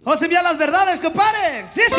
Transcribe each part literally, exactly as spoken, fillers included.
Vamos a enviar las verdades, compadre. Dice.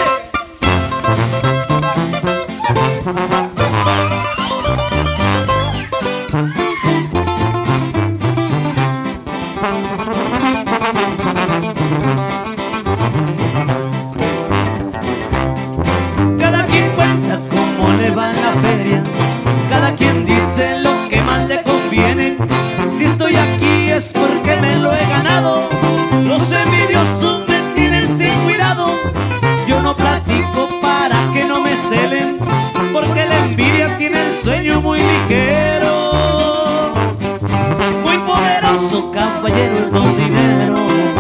Cada quien cuenta cómo le va en la feria, cada quien dice lo que más le conviene. Si estoy aquí es porque me lo he ganado. Los envidiosos me tienen sin cuidado. Yo no platico para que no me celen, porque la envidia tiene el sueño muy ligero. Muy poderoso, caballero, es don dinero.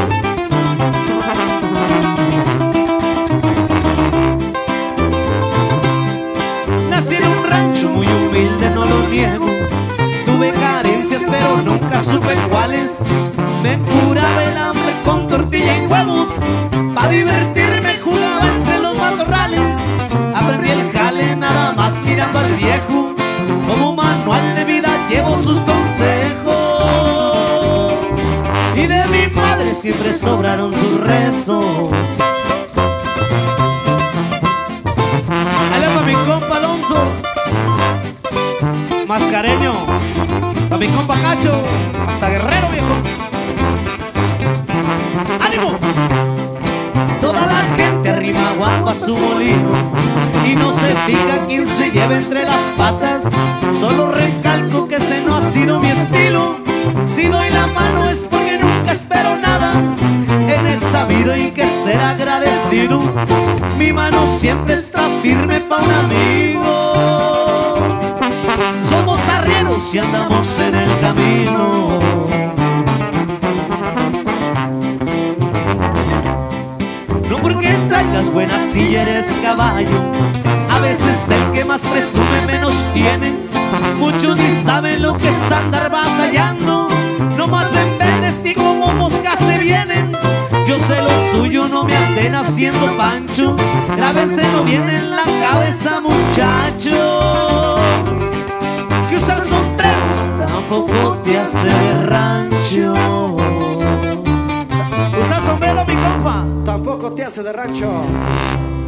Nací en un rancho muy humilde, no lo niego. Tuve carencias pero nunca supe cuáles. Me curaba el hambre con tortilla y huevos. Pa' divertirme jugaba entre los matorrales. Aprendí el jale nada más mirando al viejo. Como manual de vida llevo sus consejos. Y de mi madre siempre sobraron sus rezos. Allá pa' mi compa Alonso Mascareño, pa' mi compa Cacho, hasta Guerrero, viejo. ¡Ánimo! Toda la gente arrima guapo a su molino y no se fija quién se lleva entre las patas. Solo recalco que ese no ha sido mi estilo. Si doy la mano es porque nunca espero nada. En esta vida hay que ser agradecido. Mi mano siempre está firme pa' un amigo. Somos arrieros y andamos en el camino. No porque traigas buena silla eres caballo. A veces el que más presume menos tiene. Muchos ni saben lo que es andar batallando. Nomás ven verdes y como moscas se vienen. Yo sé lo suyo, no me anden haciendo pancho. Grábenselo bien en la cabeza, muchacho, que usar sombrero tampoco te hace de rancho. Usar sombrero, mi compa, tampoco te hace de rancho.